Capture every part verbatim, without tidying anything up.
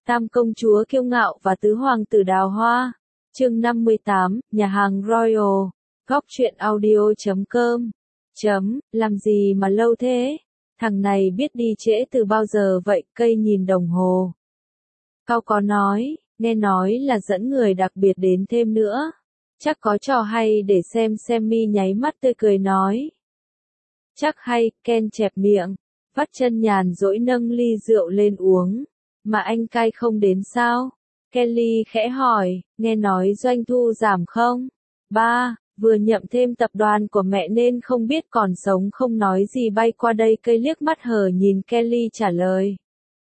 Tam công chúa kiêu ngạo và tứ hoàng tử đào hoa. Chương năm mươi tám, nhà hàng Royal. Góc truyện audio chấm com. Chấm, làm gì mà lâu thế? Thằng này biết đi trễ từ bao giờ vậy? Cây nhìn đồng hồ. Cao có nói, nghe nói là dẫn người đặc biệt đến thêm nữa. Chắc có trò hay để xem. Sammy nháy mắt tươi cười nói. Chắc hay. Ken chẹp miệng, vắt chân nhàn rỗi nâng ly rượu lên uống. Mà anh cai không đến sao? Kelly khẽ hỏi, nghe nói doanh thu giảm không? Ba, vừa nhậm thêm tập đoàn của mẹ nên không biết còn sống không nói gì bay qua đây. Cây liếc mắt hờ nhìn Kelly trả lời.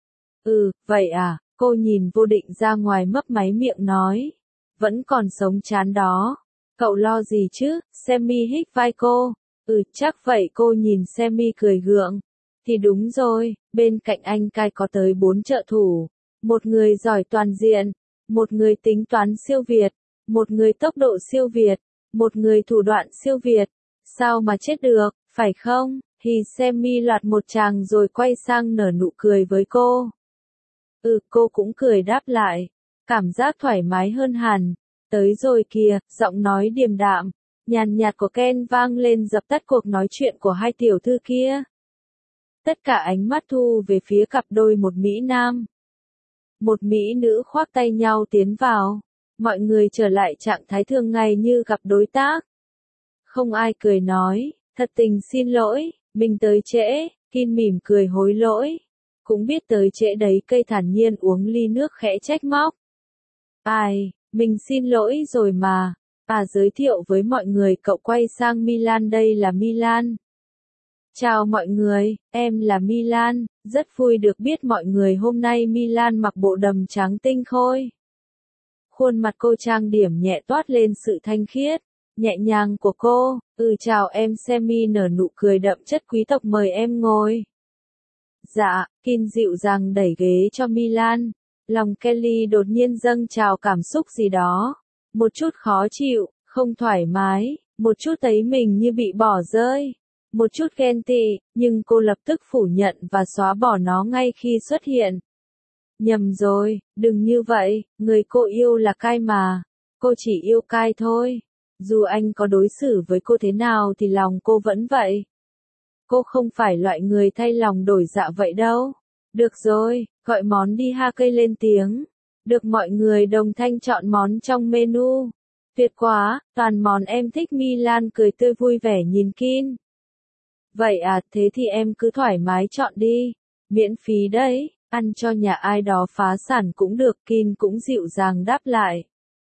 Ừ, vậy à, cô nhìn vô định ra ngoài mấp máy miệng nói. Vẫn còn sống chán đó. Cậu lo gì chứ? Sammy hít vai cô. Ừ, chắc vậy. Cô nhìn Sammy cười gượng. Thì đúng rồi, bên cạnh anh cai có tới bốn trợ thủ. Một người giỏi toàn diện, một người tính toán siêu việt, một người tốc độ siêu việt, một người thủ đoạn siêu việt. Sao mà chết được, phải không? Thì Sammy loạt một tràng rồi quay sang nở nụ cười với cô. Ừ, cô cũng cười đáp lại. Cảm giác thoải mái hơn hẳn. Tới rồi kìa, giọng nói điềm đạm, nhàn nhạt của Ken vang lên dập tắt cuộc nói chuyện của hai tiểu thư kia. Tất cả ánh mắt thu về phía cặp đôi một Mỹ Nam. Một Mỹ nữ khoác tay nhau tiến vào. Mọi người trở lại trạng thái thường ngày như gặp đối tác. Không ai cười nói, thật tình xin lỗi, mình tới trễ. Kin mỉm cười hối lỗi. Cũng biết tới trễ đấy. Cây thản nhiên uống ly nước khẽ trách móc. Ai, mình xin lỗi rồi mà. À, giới thiệu với mọi người. Cậu quay sang Milan. Đây là Milan. Chào mọi người, em là Milan, rất vui được biết mọi người. Hôm nay Milan mặc bộ đầm trắng tinh khôi. Khuôn mặt cô trang điểm nhẹ toát lên sự thanh khiết, nhẹ nhàng của cô. Ừ, chào em. Sammy nở nụ cười đậm chất quý tộc. Mời em ngồi. Dạ, Kin dịu dàng đẩy ghế cho Milan. Lòng Kelly đột nhiên dâng trào cảm xúc gì đó. Một chút khó chịu, không thoải mái, một chút thấy mình như bị bỏ rơi. Một chút ghen tị, nhưng cô lập tức phủ nhận và xóa bỏ nó ngay khi xuất hiện. Nhầm rồi, đừng như vậy, người cô yêu là Kai mà. Cô chỉ yêu Kai thôi. Dù anh có đối xử với cô thế nào thì lòng cô vẫn vậy. Cô không phải loại người thay lòng đổi dạ vậy đâu. Được rồi, gọi món đi ha. Cây lên tiếng. Được mọi người đồng thanh chọn món trong menu. Tuyệt quá, toàn món em thích. Milan cười tươi vui vẻ nhìn Kin. Vậy à, thế thì em cứ thoải mái chọn đi. Miễn phí đấy, ăn cho nhà ai đó phá sản cũng được. Kin cũng dịu dàng đáp lại.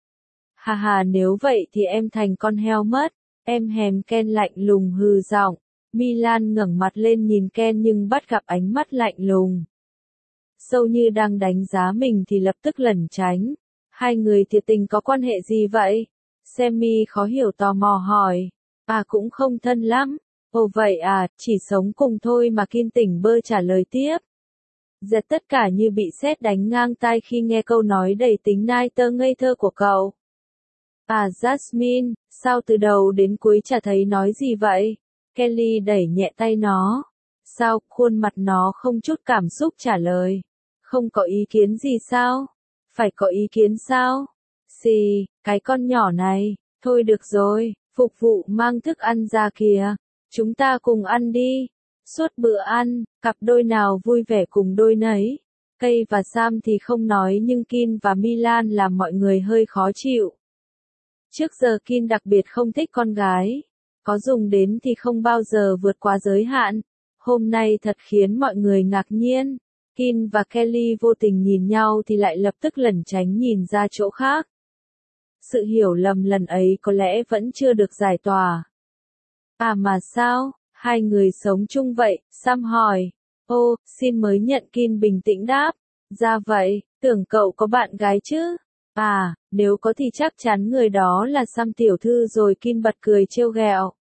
Hà hà, nếu vậy thì em thành con heo mất. Em hèm. Ken lạnh lùng hừ giọng. Milan ngẩng mặt lên nhìn Ken nhưng bắt gặp ánh mắt lạnh lùng. Sâu như đang đánh giá mình thì lập tức lẩn tránh. Hai người thiệt tình có quan hệ gì vậy? Sammy khó hiểu tò mò hỏi. À, cũng không thân lắm. Ồ vậy à, chỉ sống cùng thôi mà. Kin tỉnh bơ trả lời tiếp. Giật tất cả như bị sét đánh ngang tai khi nghe câu nói đầy tính nai tơ ngây thơ của cậu. À, Jasmine, sao từ đầu đến cuối chả thấy nói gì vậy? Kelly đẩy nhẹ tay nó. Sao? Khuôn mặt nó không chút cảm xúc trả lời. Không có ý kiến gì sao? Phải có ý kiến sao? Xì, cái con nhỏ này. Thôi được rồi, phục vụ mang thức ăn ra kìa. Chúng ta cùng ăn đi. Suốt bữa ăn, cặp đôi nào vui vẻ cùng đôi nấy. Cây và Sam thì không nói nhưng Kin và Milan làm mọi người hơi khó chịu. Trước giờ Kin đặc biệt không thích con gái. Có dùng đến thì không bao giờ vượt quá giới hạn. Hôm nay thật khiến mọi người ngạc nhiên. Kin và Kelly vô tình nhìn nhau thì lại lập tức lẩn tránh nhìn ra chỗ khác. Sự hiểu lầm lần ấy có lẽ vẫn chưa được giải tỏa. À mà sao, hai người sống chung vậy? Sam hỏi. Ô, xin mới nhận. Kin bình tĩnh đáp. Ra vậy, tưởng cậu có bạn gái chứ? À, nếu có thì chắc chắn người đó là Sam tiểu thư rồi. Kin bật cười trêu ghẹo.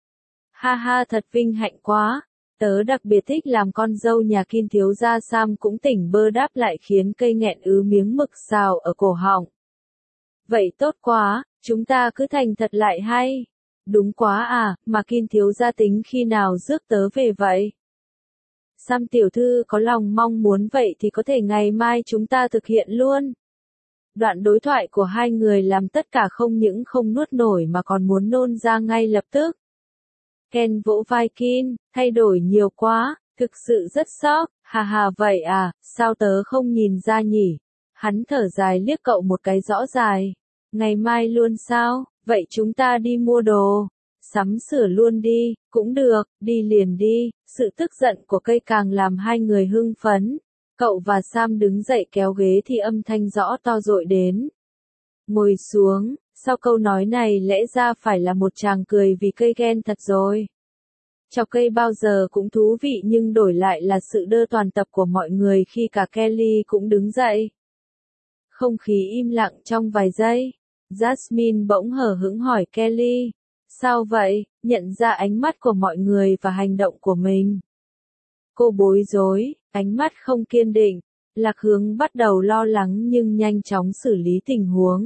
Ha ha, thật vinh hạnh quá. Tớ đặc biệt thích làm con dâu nhà Kin thiếu gia. Sam cũng tỉnh bơ đáp lại khiến cây nghẹn ứ miếng mực xào ở cổ họng. Vậy tốt quá, chúng ta cứ thành thật lại hay. Đúng quá à, mà Kin thiếu gia tính khi nào rước tớ về vậy? Sam tiểu thư có lòng mong muốn vậy thì có thể ngày mai chúng ta thực hiện luôn. Đoạn đối thoại của hai người làm tất cả không những không nuốt nổi mà còn muốn nôn ra ngay lập tức. Ken vỗ vai Kin, thay đổi nhiều quá, thực sự rất sốc, hà hà vậy à, sao tớ không nhìn ra nhỉ? Hắn thở dài liếc cậu một cái rõ dài. Ngày mai luôn sao, vậy chúng ta đi mua đồ. Sắm sửa luôn đi, cũng được, đi liền đi. Sự tức giận của cây càng làm hai người hưng phấn. Cậu và Sam đứng dậy kéo ghế thì âm thanh rõ to dội đến. Ngồi xuống, sau câu nói này lẽ ra phải là một chàng cười vì cây ghen thật rồi. Chọc cây bao giờ cũng thú vị nhưng đổi lại là sự đơ toàn tập của mọi người khi cả Kelly cũng đứng dậy. Không khí im lặng trong vài giây. Jasmine bỗng hờ hững hỏi Kelly. Sao vậy? Nhận ra ánh mắt của mọi người và hành động của mình. Cô bối rối, ánh mắt không kiên định. Lạc Hướng bắt đầu lo lắng nhưng nhanh chóng xử lý tình huống.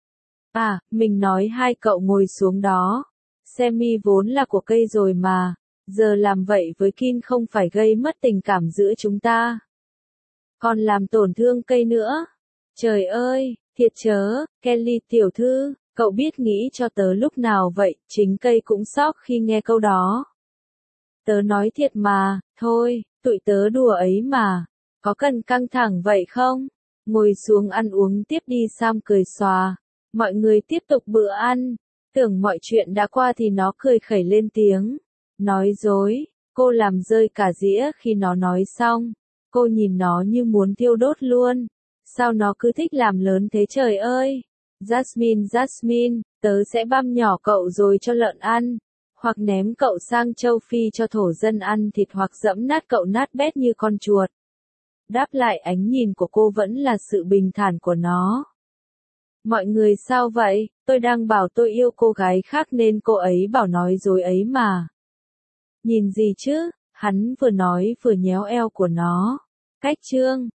À, mình nói hai cậu ngồi xuống đó. Semi vốn là của cây rồi mà. Giờ làm vậy với Kin không phải gây mất tình cảm giữa chúng ta. Còn làm tổn thương cây nữa. Trời ơi, thiệt chớ, Kelly tiểu thư, cậu biết nghĩ cho tớ lúc nào vậy, chính cây cũng sốc khi nghe câu đó. Tớ nói thiệt mà, thôi, tụi tớ đùa ấy mà, có cần căng thẳng vậy không? Ngồi xuống ăn uống tiếp đi. Sam cười xòa, mọi người tiếp tục bữa ăn, tưởng mọi chuyện đã qua thì nó cười khẩy lên tiếng. Nói dối, cô làm rơi cả dĩa khi nó nói xong, cô nhìn nó như muốn thiêu đốt luôn. Sao nó cứ thích làm lớn thế trời ơi? Jasmine, Jasmine, tớ sẽ băm nhỏ cậu rồi cho lợn ăn, hoặc ném cậu sang châu Phi cho thổ dân ăn thịt hoặc dẫm nát cậu nát bét như con chuột. Đáp lại ánh nhìn của cô vẫn là sự bình thản của nó. Mọi người sao vậy? Tôi đang bảo tôi yêu cô gái khác nên cô ấy bảo nói dối ấy mà. Nhìn gì chứ? Hắn vừa nói vừa nhéo eo của nó. Cách chương